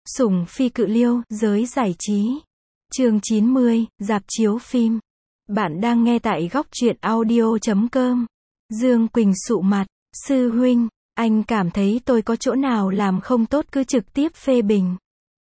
Sủng phi cự liêu, giới giải trí. Chương 90, rạp chiếu phim. Bạn đang nghe tại góc truyện audio.com. Dương Quỳnh sụ mặt, sư huynh, anh cảm thấy tôi có chỗ nào làm không tốt cứ trực tiếp phê bình.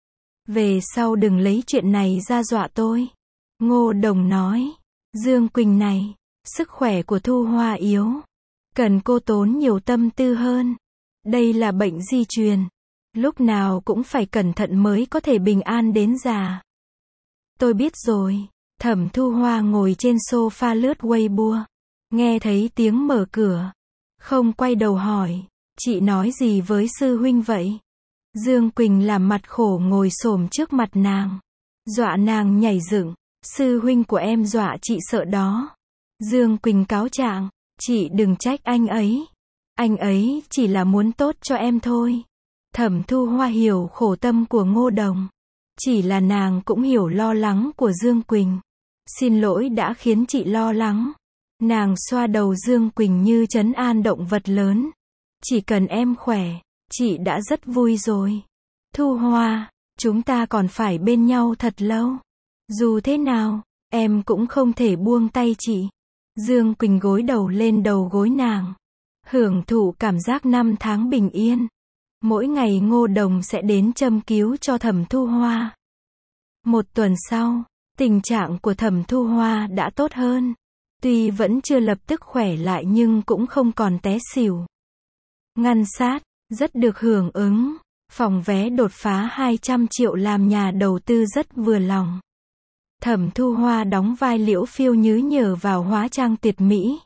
Về sau đừng lấy chuyện này ra dọa tôi. Ngô Đồng nói, Dương Quỳnh này, sức khỏe của Thu Hoa yếu. Cần cô tốn nhiều tâm tư hơn. Đây là bệnh di truyền. Lúc nào cũng phải cẩn thận mới có thể bình an đến già. Tôi biết rồi. Thẩm Thu Hoa ngồi trên sofa lướt Weibo. Nghe thấy tiếng mở cửa. Không quay đầu hỏi. Chị nói gì với sư huynh vậy? Dương Quỳnh làm mặt khổ ngồi xổm trước mặt nàng. Dọa nàng nhảy dựng. Sư huynh của em dọa chị sợ đó. Dương Quỳnh cáo trạng. Chị đừng trách anh ấy. Anh ấy chỉ là muốn tốt cho em thôi. Thẩm Thu Hoa hiểu khổ tâm của Ngô Đồng. Chỉ là nàng cũng hiểu lo lắng của Dương Quỳnh. Xin lỗi đã khiến chị lo lắng. Nàng xoa đầu Dương Quỳnh như trấn an động vật lớn. Chỉ cần em khỏe, chị đã rất vui rồi. Thu Hoa, chúng ta còn phải bên nhau thật lâu. Dù thế nào, em cũng không thể buông tay chị. Dương Quỳnh gối đầu lên đầu gối nàng. Hưởng thụ cảm giác năm tháng bình yên. Mỗi ngày Ngô Đồng sẽ đến châm cứu cho Thẩm Thu Hoa. Một tuần sau, tình trạng của Thẩm Thu Hoa đã tốt hơn. Tuy vẫn chưa lập tức khỏe lại nhưng cũng không còn té xỉu. Ngăn sát, rất được hưởng ứng. Phòng vé đột phá 200 triệu làm nhà đầu tư rất vừa lòng. Thẩm Thu Hoa đóng vai Liễu Phiêu Nhứ nhờ vào hóa trang tuyệt mỹ.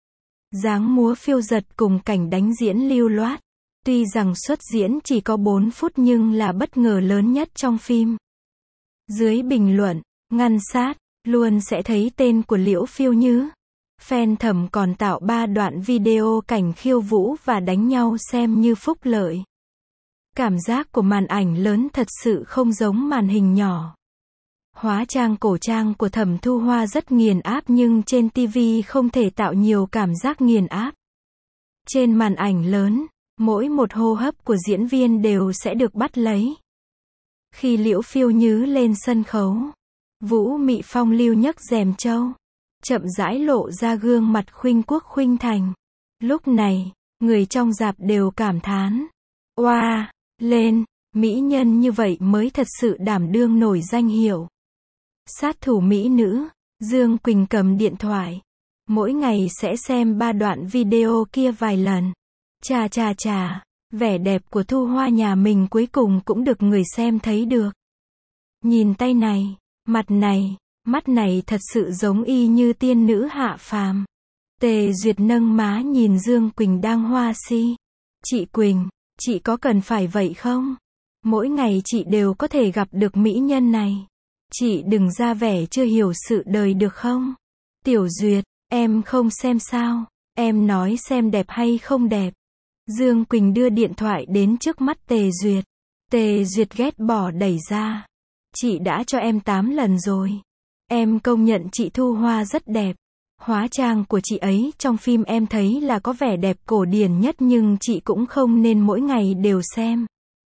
Dáng múa phiêu giật cùng cảnh đánh diễn lưu loát. Tuy rằng xuất diễn chỉ có 4 phút nhưng là bất ngờ lớn nhất trong phim. Dưới bình luận, ngăn sát, luôn sẽ thấy tên của Liễu Phiêu Nhứ. Fan Thẩm còn tạo 3 đoạn video cảnh khiêu vũ và đánh nhau xem như phúc lợi. Cảm giác của màn ảnh lớn thật sự không giống màn hình nhỏ. Hóa trang cổ trang của Thẩm Thu Hoa rất nghiền áp nhưng trên TV không thể tạo nhiều cảm giác nghiền áp. Trên màn ảnh lớn, mỗi một hô hấp của diễn viên đều sẽ được bắt lấy. Khi Liễu Phiêu Nhứ lên sân khấu, Vũ Mị Phong lưu nhấc rèm trâu, chậm rãi lộ ra gương mặt khuynh quốc khuynh thành. Lúc này, người trong rạp đều cảm thán. Oa, lên, mỹ nhân như vậy mới thật sự đảm đương nổi danh hiệu. Sát thủ mỹ nữ, Dương Quỳnh cầm điện thoại. Mỗi ngày sẽ xem 3 đoạn video kia vài lần. Chà chà chà, vẻ đẹp của Thu Hoa nhà mình cuối cùng cũng được người xem thấy được. Nhìn tay này, mặt này, mắt này thật sự giống y như tiên nữ hạ phàm. Tề Duyệt nâng má nhìn Dương Quỳnh đang hoa si. Chị Quỳnh, chị có cần phải vậy không? Mỗi ngày chị đều có thể gặp được mỹ nhân này. Chị đừng ra vẻ chưa hiểu sự đời được không? Tiểu Duyệt, em không xem sao? Em nói xem đẹp hay không đẹp? Dương Quỳnh đưa điện thoại đến trước mắt Tề Duyệt. Tề Duyệt ghét bỏ đẩy ra. Chị đã cho em 8 lần rồi. Em công nhận chị Thu Hoa rất đẹp. Hóa trang của chị ấy trong phim em thấy là có vẻ đẹp cổ điển nhất nhưng chị cũng không nên mỗi ngày đều xem.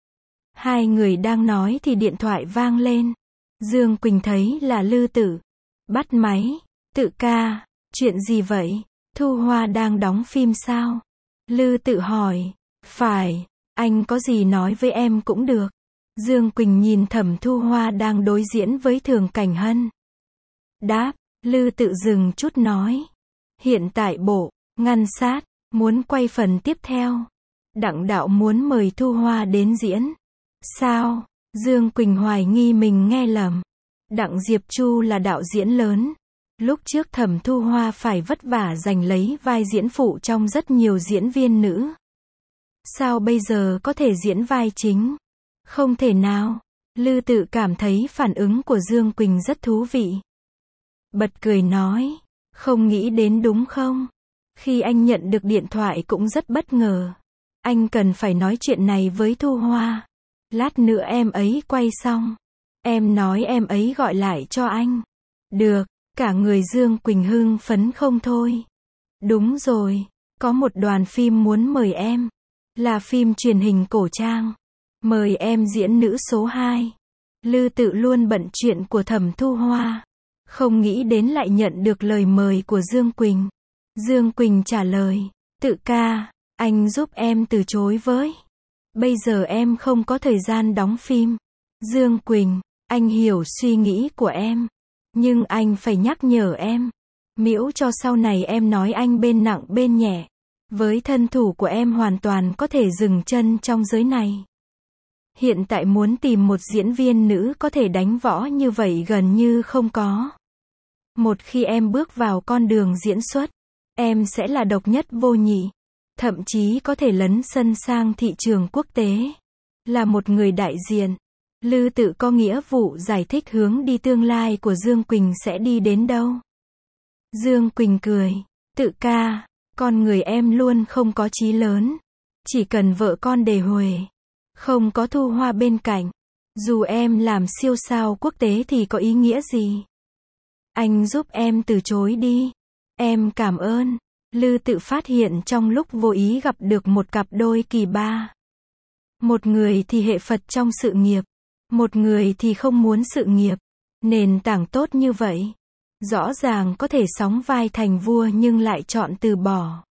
Hai người đang nói thì điện thoại vang lên. Dương Quỳnh thấy là Lư Tử. Bắt máy. Tự ca, chuyện gì vậy? Thu Hoa đang đóng phim sao? Lư Tự hỏi. Phải, anh có gì nói với em cũng được. Dương Quỳnh nhìn Thẩm Thu Hoa đang đối diễn với Thường Cảnh Hân. Đáp, Lư Tự dừng chút nói. Hiện tại bộ, ngăn sát, muốn quay phần tiếp theo. Đặng đạo muốn mời Thu Hoa đến diễn. Sao? Dương Quỳnh hoài nghi mình nghe lầm. Đặng Diệp Chu là đạo diễn lớn. Lúc trước Thẩm Thu Hoa phải vất vả giành lấy vai diễn phụ trong rất nhiều diễn viên nữ. Sao bây giờ có thể diễn vai chính? Không thể nào. Lư Tự cảm thấy phản ứng của Dương Quỳnh rất thú vị. Bật cười nói. Không nghĩ đến đúng không? Khi anh nhận được điện thoại cũng rất bất ngờ. Anh cần phải nói chuyện này với Thu Hoa. Lát nữa em ấy quay xong. Em nói em ấy gọi lại cho anh. Được, cả người Dương Quỳnh hưng phấn không thôi. Đúng rồi, có một đoàn phim muốn mời em. Là phim truyền hình cổ trang. Mời em diễn nữ số 2. Lư Tự luôn bận chuyện của Thẩm Thu Hoa. Không nghĩ đến lại nhận được lời mời của Dương Quỳnh. Dương Quỳnh trả lời, Tự ca, anh giúp em từ chối với. Bây giờ em không có thời gian đóng phim. Dương Quỳnh, anh hiểu suy nghĩ của em. Nhưng anh phải nhắc nhở em. Miễn cho sau này em nói anh bên nặng bên nhẹ. Với thân thủ của em hoàn toàn có thể dừng chân trong giới này. Hiện tại muốn tìm một diễn viên nữ có thể đánh võ như vậy gần như không có. Một khi em bước vào con đường diễn xuất, em sẽ là độc nhất vô nhị. Thậm chí có thể lấn sân sang thị trường quốc tế. Là một người đại diện, Lư Tự có nghĩa vụ giải thích hướng đi tương lai của Dương Quỳnh sẽ đi đến đâu. Dương Quỳnh cười, Tự ca, con người em luôn không có chí lớn. Chỉ cần vợ con đề huề. Không có Thu Hoa bên cạnh. Dù em làm siêu sao quốc tế thì có ý nghĩa gì? Anh giúp em từ chối đi. Em cảm ơn. Lư Tự phát hiện trong lúc vô ý gặp được một cặp đôi kỳ ba. Một người thì hệ Phật trong sự nghiệp. Một người thì không muốn sự nghiệp. Nền tảng tốt như vậy. Rõ ràng có thể sóng vai thành vua nhưng lại chọn từ bỏ.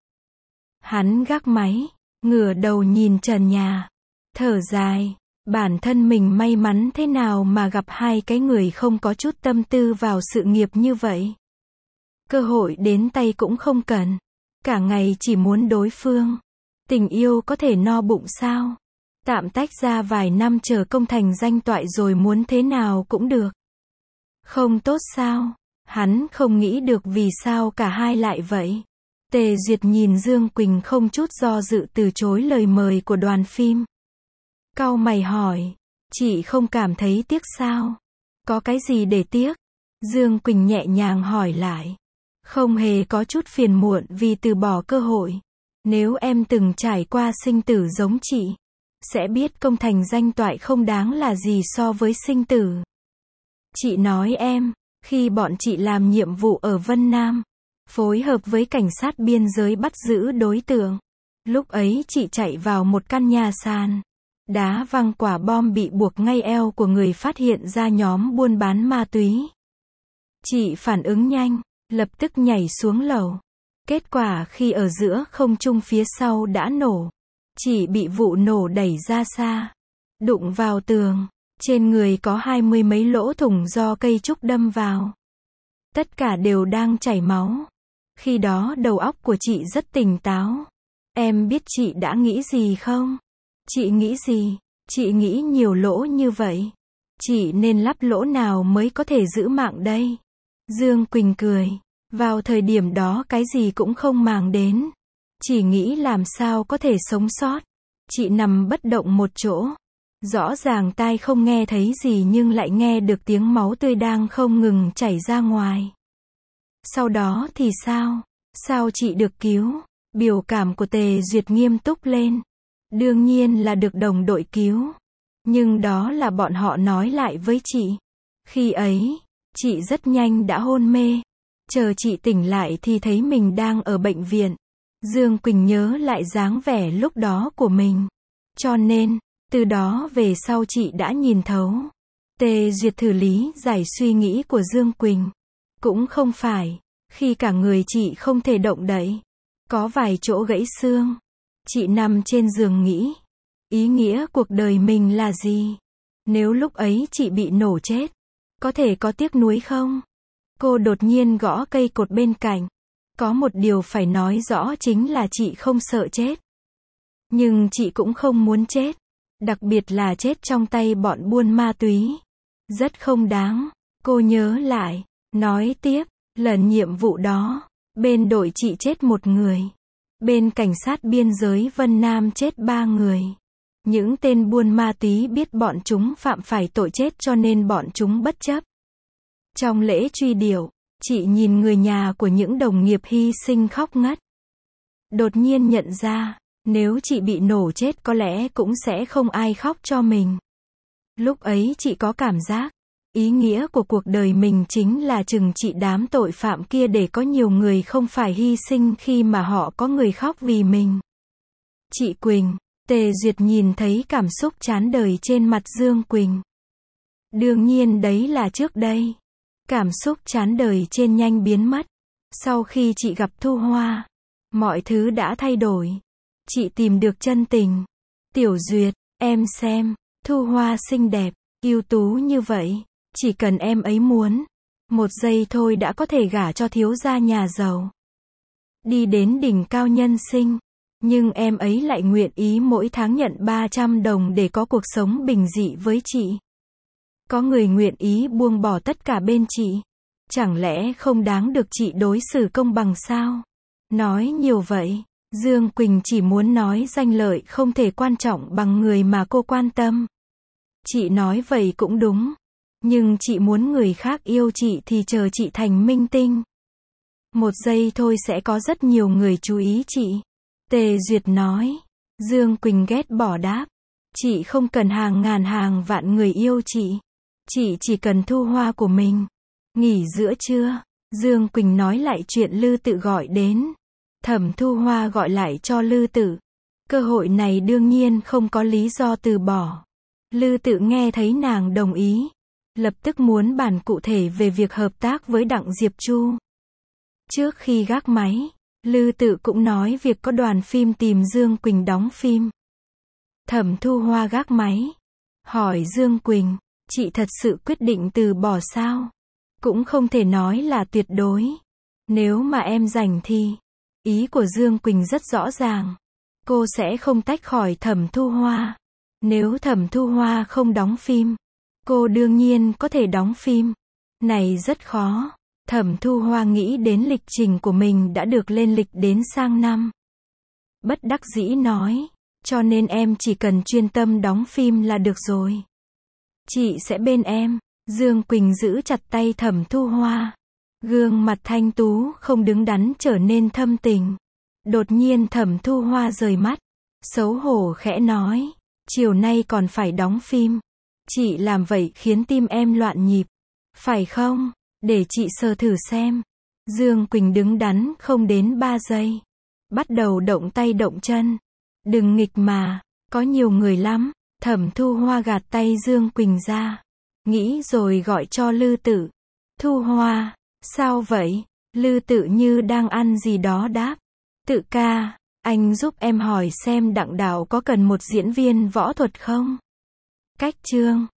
Hắn gác máy, ngửa đầu nhìn trần nhà. Thở dài, bản thân mình may mắn thế nào mà gặp hai cái người không có chút tâm tư vào sự nghiệp như vậy. Cơ hội đến tay cũng không cần. Cả ngày chỉ muốn đối phương. Tình yêu có thể no bụng sao? Tạm tách ra vài năm chờ công thành danh toại rồi muốn thế nào cũng được. Không tốt sao? Hắn không nghĩ được vì sao cả hai lại vậy. Tề Duyệt nhìn Dương Quỳnh không chút do dự từ chối lời mời của đoàn phim. Cau mày hỏi, chị không cảm thấy tiếc sao? Có cái gì để tiếc? Dương Quỳnh nhẹ nhàng hỏi lại. Không hề có chút phiền muộn vì từ bỏ cơ hội. Nếu em từng trải qua sinh tử giống chị, sẽ biết công thành danh toại không đáng là gì so với sinh tử. Chị nói em, khi bọn chị làm nhiệm vụ ở Vân Nam, phối hợp với cảnh sát biên giới bắt giữ đối tượng. Lúc ấy chị chạy vào một căn nhà sàn. Đá văng quả bom bị buộc ngay eo của người phát hiện ra nhóm buôn bán ma túy. Chị phản ứng nhanh, lập tức nhảy xuống lầu. Kết quả khi ở giữa không trung phía sau đã nổ. Chị bị vụ nổ đẩy ra xa. Đụng vào tường. Trên người có 20 mấy lỗ thủng do cây trúc đâm vào. Tất cả đều đang chảy máu. Khi đó đầu óc của chị rất tỉnh táo. Em biết chị đã nghĩ gì không? Chị nghĩ gì? Chị nghĩ nhiều lỗ như vậy. Chị nên lắp lỗ nào mới có thể giữ mạng đây? Dương Quỳnh cười. Vào thời điểm đó cái gì cũng không màng đến. Chỉ nghĩ làm sao có thể sống sót. Chị nằm bất động một chỗ. Rõ ràng tai không nghe thấy gì nhưng lại nghe được tiếng máu tươi đang không ngừng chảy ra ngoài. Sau đó thì sao? Sao chị được cứu? Biểu cảm của Tề Duyệt nghiêm túc lên. Đương nhiên là được đồng đội cứu. Nhưng đó là bọn họ nói lại với chị. Khi ấy, chị rất nhanh đã hôn mê. Chờ chị tỉnh lại thì thấy mình đang ở bệnh viện. Dương Quỳnh nhớ lại dáng vẻ lúc đó của mình. Cho nên, từ đó về sau chị đã nhìn thấu. Tề Duyệt thử lý giải suy nghĩ của Dương Quỳnh. Cũng không phải, khi cả người chị không thể động đậy. Có vài chỗ gãy xương. Chị nằm trên giường nghĩ. Ý nghĩa cuộc đời mình là gì? Nếu lúc ấy chị bị nổ chết, có thể có tiếc nuối không? Cô đột nhiên gõ cây cột bên cạnh. Có một điều phải nói rõ chính là chị không sợ chết. Nhưng chị cũng không muốn chết. Đặc biệt là chết trong tay bọn buôn ma túy. Rất không đáng. Cô nhớ lại. Nói tiếp. Lần nhiệm vụ đó, bên đội chị chết một người. Bên cảnh sát biên giới Vân Nam chết 3 người. Những tên buôn ma túy biết bọn chúng phạm phải tội chết cho nên bọn chúng bất chấp. Trong lễ truy điệu, chị nhìn người nhà của những đồng nghiệp hy sinh khóc ngất. Đột nhiên nhận ra, nếu chị bị nổ chết có lẽ cũng sẽ không ai khóc cho mình. Lúc ấy chị có cảm giác, ý nghĩa của cuộc đời mình chính là trừng trị đám tội phạm kia để có nhiều người không phải hy sinh khi mà họ có người khóc vì mình. Chị Quỳnh, Tề Duyệt nhìn thấy cảm xúc chán đời trên mặt Dương Quỳnh. Đương nhiên đấy là trước đây. Cảm xúc chán đời trên nhanh biến mất. Sau khi chị gặp Thu Hoa, mọi thứ đã thay đổi. Chị tìm được chân tình. Tiểu Duyệt, em xem, Thu Hoa xinh đẹp, ưu tú như vậy. Chỉ cần em ấy muốn, một giây thôi đã có thể gả cho thiếu gia nhà giàu. Đi đến đỉnh cao nhân sinh. Nhưng em ấy lại nguyện ý mỗi tháng nhận 300 đồng để có cuộc sống bình dị với chị. Có người nguyện ý buông bỏ tất cả bên chị. Chẳng lẽ không đáng được chị đối xử công bằng sao? Nói nhiều vậy, Dương Quỳnh chỉ muốn nói danh lợi không thể quan trọng bằng người mà cô quan tâm. Chị nói vậy cũng đúng. Nhưng chị muốn người khác yêu chị thì chờ chị thành minh tinh. Một giây thôi sẽ có rất nhiều người chú ý chị. Tề Duyệt nói. Dương Quỳnh ghét bỏ đáp. Chị không cần hàng ngàn hàng vạn người yêu chị. Chị chỉ cần Thu Hoa của mình. Nghỉ giữa trưa, Dương Quỳnh nói lại chuyện Lư Tự gọi đến. Thẩm Thu Hoa gọi lại cho Lư Tự. Cơ hội này đương nhiên không có lý do từ bỏ. Lư Tự nghe thấy nàng đồng ý. Lập tức muốn bàn cụ thể về việc hợp tác với Đặng Diệp Chu. Trước khi gác máy, Lư Tự cũng nói việc có đoàn phim tìm Dương Quỳnh đóng phim. Thẩm Thu Hoa gác máy. Hỏi Dương Quỳnh, chị thật sự quyết định từ bỏ sao? Cũng không thể nói là tuyệt đối. Nếu mà em rảnh thì, ý của Dương Quỳnh rất rõ ràng. Cô sẽ không tách khỏi Thẩm Thu Hoa. Nếu Thẩm Thu Hoa không đóng phim, cô đương nhiên có thể đóng phim. Này rất khó. Thẩm Thu Hoa nghĩ đến lịch trình của mình đã được lên lịch đến sang năm. Bất đắc dĩ nói, cho nên em chỉ cần chuyên tâm đóng phim là được rồi. Chị sẽ bên em. Dương Quỳnh giữ chặt tay Thẩm Thu Hoa. Gương mặt thanh tú không đứng đắn trở nên thâm tình. Đột nhiên Thẩm Thu Hoa rời mắt. Xấu hổ khẽ nói, chiều nay còn phải đóng phim. Chị làm vậy khiến tim em loạn nhịp. Phải không? Để chị sờ thử xem. Dương Quỳnh đứng đắn không đến 3 giây. Bắt đầu động tay động chân. Đừng nghịch mà, có nhiều người lắm. Thẩm Thu Hoa gạt tay Dương Quỳnh ra. Nghĩ rồi gọi cho Lư Tự. Thu Hoa, sao vậy? Lư Tự như đang ăn gì đó đáp. Tự ca, anh giúp em hỏi xem Đặng Đạo có cần một diễn viên võ thuật không? Cách chương